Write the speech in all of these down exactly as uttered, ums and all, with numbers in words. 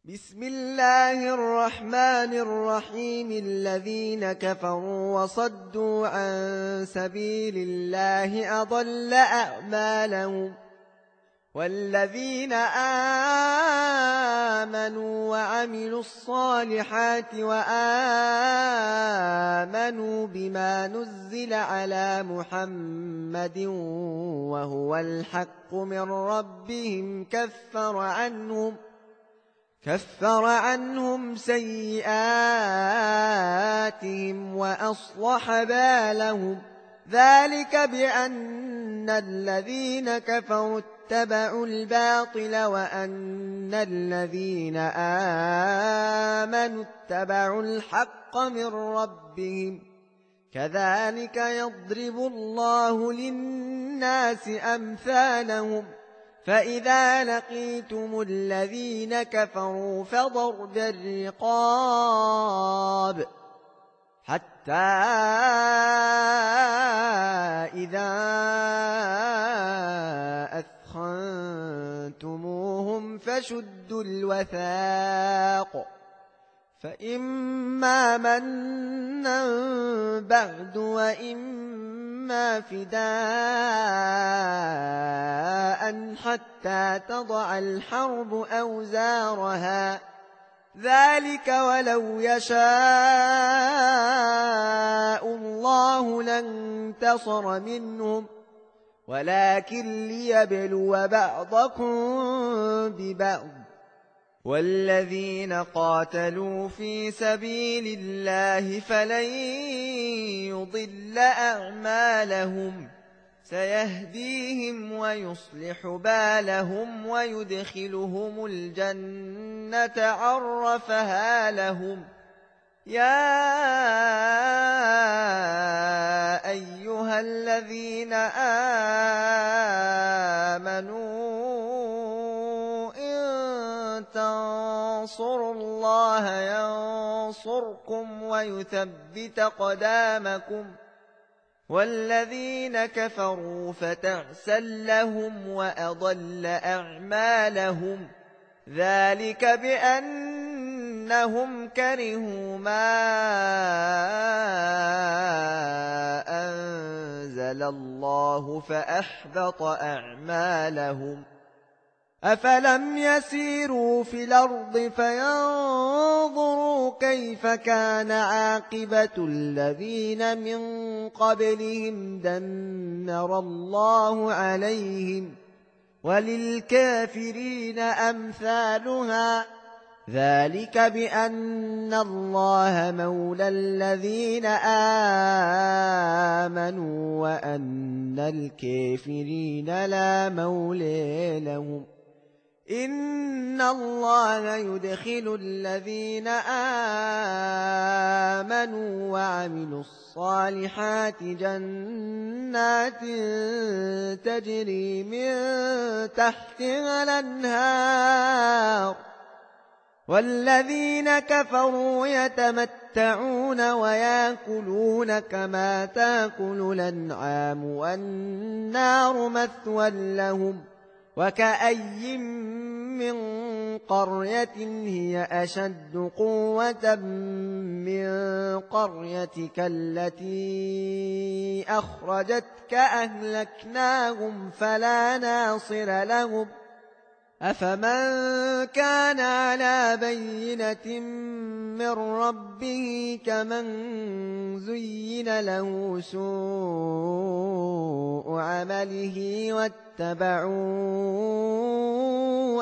بسم الله الرحمن الرحيم الذين كفروا وصدوا عن سبيل الله أضل أعمالهم والذين آمنوا وعملوا الصالحات وآمنوا بما نزل على محمد وهو الحق من ربهم كفر عنهم كفر عنهم سيئاتهم وأصلح بالهم ذلك بأن الذين كفروا اتبعوا الباطل وأن الذين آمنوا اتبعوا الحق من ربهم كذلك يضرب الله للناس أمثالهم فإذا لقيتم الذين كفروا فضرب الرقاب حتى إذا أثخنتموهم فشدوا الوثاق فإما منا بعد وإما فداء حتى تضع الحرب أوزارها ذلك ولو يشاء الله لانتصر منهم ولكن ليبلو بعضكم ببعض والذين قاتلوا في سبيل الله فلن يضل أعمالهم سيهديهم ويصلح بالهم ويدخلهم الجنة عرفها لهم يا أيها الذين آمنوا إن تنصروا الله ينصركم ويثبت قدامكم والذين كفروا فتعسا لهم وأضل أعمالهم ذلك بأنهم كرهوا ما أنزل الله فأحبط أعمالهم أفلم يسيروا في الأرض فينظروا كيف كان عاقبة الذين من قبلهم دمر الله عليهم وللكافرين أمثالها ذلك بأن الله مولى الذين آمنوا وأن الكافرين لا مولى لهم إن الله يدخل الذين آمنوا وعملوا الصالحات جنات تجري من تحتها الأنهار والذين كفروا يتمتعون ويأكلون كما تأكل الأنعام والنار مثوى لهم وكأي من قرية هي أشد قوة من قريتك التي أخرجتك أهلكناهم فلا ناصر لهم أفمن كان على بينة من ربه كمن زين له سوء عمله واتبعوا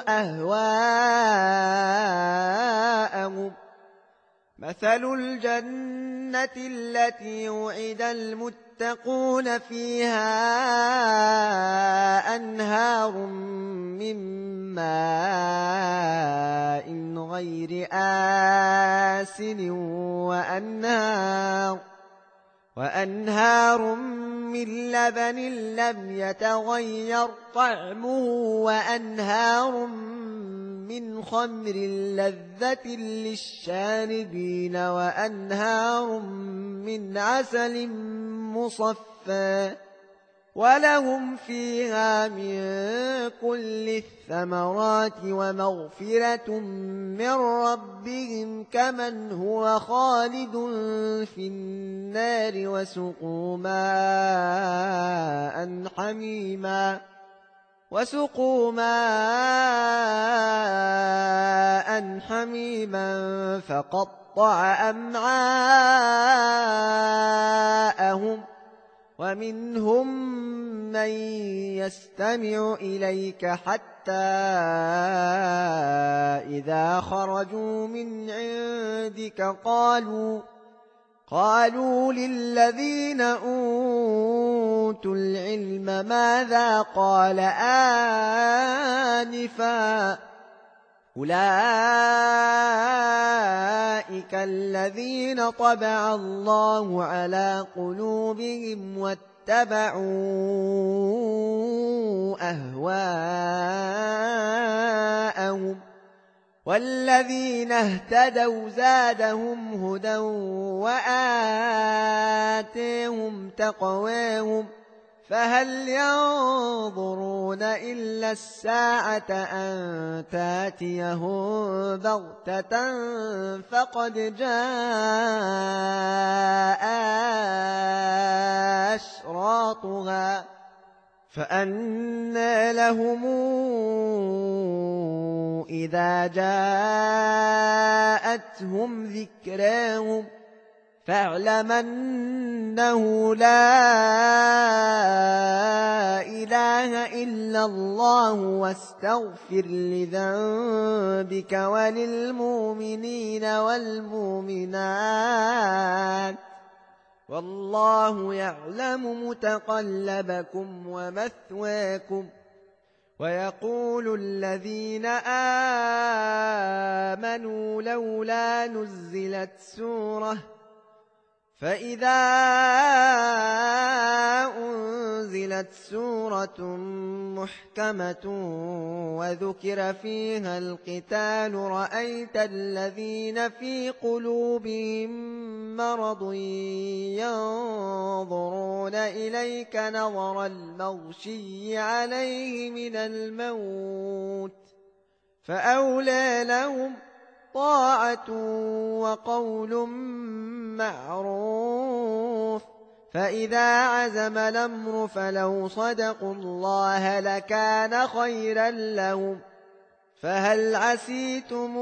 أهواءهم مثل الجنة التي وعد المتقون فيها أنهار من ماء غير آسن وأنهار وأنهار من لبن لم يتغير طعمه وأنهار من خمر لذة للشاربين وأنهار من عسل مصفى ولهم فيها من كل الثمرات ومغفرة من ربهم كمن هو خالد في النار وسقوا ماء حميما وسقوا ماء حميما فقطع أمعاءهم ومنهم من يستمع إليك حتى إذا خرجوا من عندك قالوا قالوا للذين أوتوا العلم ماذا قال آنفا أولئك الذين طبع الله على قلوبهم واتبعوا أهواءهم والذين اهتدوا زادهم هدى وآتيهم تقواهم فهل ينظرون إلا الساعة أن تاتيهم بغتة فقد جاء أشراطها فأنى لهم إذا جاءتهم ذكراهم فاعلم أنه لا إله إلا الله واستغفر لذنبك وللمؤمنين والمؤمنات والله يعلم متقلبكم ومثواكم ويقول الذين آمنوا لولا نزلت سورة فإذا أنزلت سورة محكمة وذكر فيها القتال رأيت الذين في قلوبهم مرض ينظرون إليك نظر المغشي عليه من الموت فأولى لهم طاعة وقول معروف فإذا عزم الأمر فلو صدقوا الله لكان خيرا لهم فهل عسيتم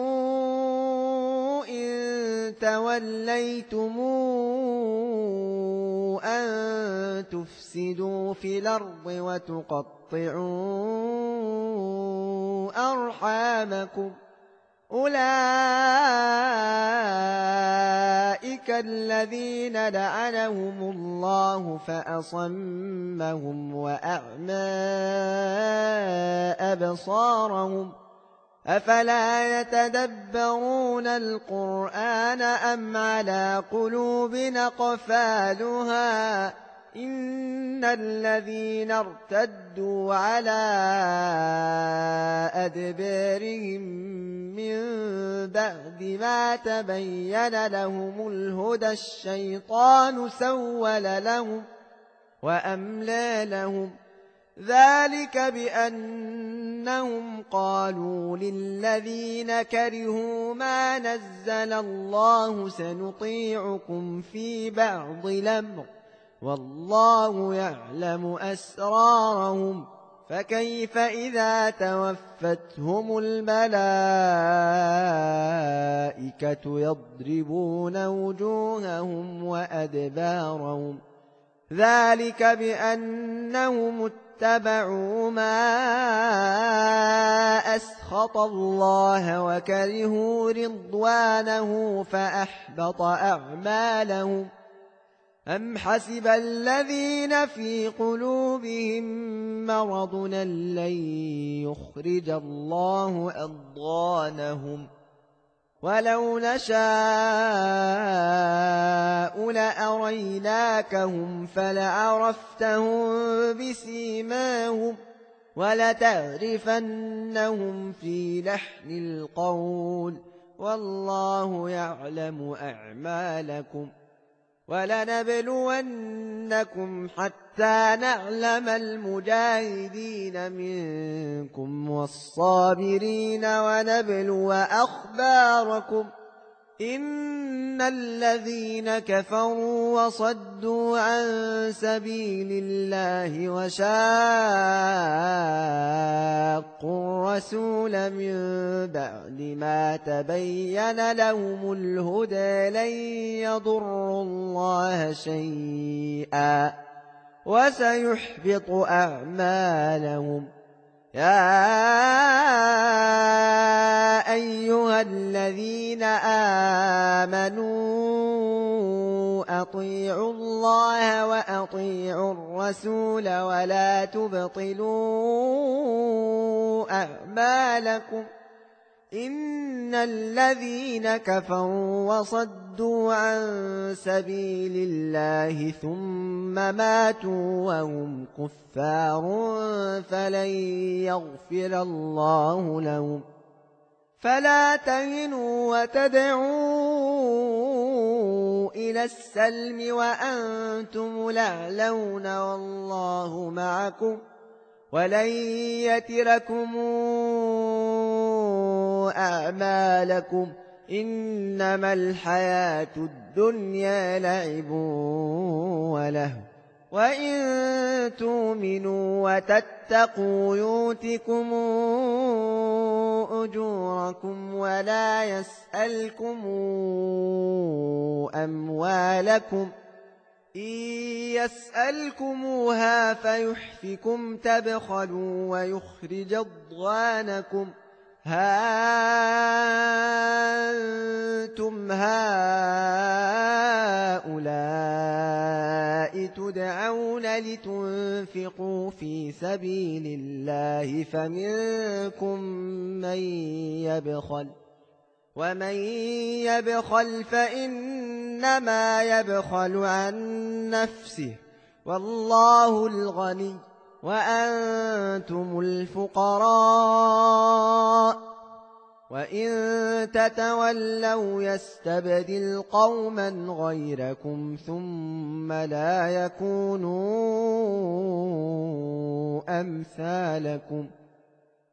إن توليتم أن تفسدوا في الأرض وتقطعوا أرحامكم أولئك الذين لعنهم الله فأصمهم وأعمى أبصارهم أفلا يتدبرون القرآن أم على قلوب أقفالها إن الذين ارتدوا على أدبارهم من بعد ما تبين لهم الهدى الشيطان سول لهم وأملى لهم ذلك بأنهم قالوا للذين كرهوا ما نزل الله سنطيعكم في بعض الأمر والله يعلم أسرارهم فكيف إذا توفتهم الملائكة يضربون وجوههم وأدبارهم ذلك بأنهم اتبعوا ما أسخط الله وكرهوا رضوانه فأحبط أعمالهم أم حسب الذين في قلوبهم مرض لن يخرج الله أضغانهم ولو نشاء لأريناكهم فلعرفتهم بسيماهم ولتعرفنهم في لحن القول والله يعلم أعمالكم ولنبلونكم حتى نعلم المجاهدين منكم والصابرين ونبلو أخباركم إن الذين كفروا وصدوا عن سبيل الله وشاقوا الرسول من بعد ما تبين لهم الهدى لن يضروا الله شيئا وسيحبط أعمالهم. يا أيها الذين آمنوا أطيعوا الله وأطيعوا الرسول ولا تبطلوا أعمالكم إن الذين كفروا وصدوا عن سبيل الله ثم ماتوا وهم كفار فلن يغفر الله لهم. فلا تهنوا وتدعوا إلى السلم وأنتم الأعلون والله معكم ولن يتركم أعمالكم إنما الحياة الدنيا لعب وله وإن تؤمنوا وتتقوا يؤتكم أجوركم ولا يسألكم أموالكم إن يسألكموها فيحفكم تبخلوا ويخرج أضغانكم ها أنتم هؤلاء تدعون لتنفقوا في سبيل الله فمنكم من يبخل ومن يبخل فإنما يبخل عن نفسه والله الغني وأنتم الفقراء وإن تتولوا يستبدل قوما غيركم ثم لا يكونوا أمثالكم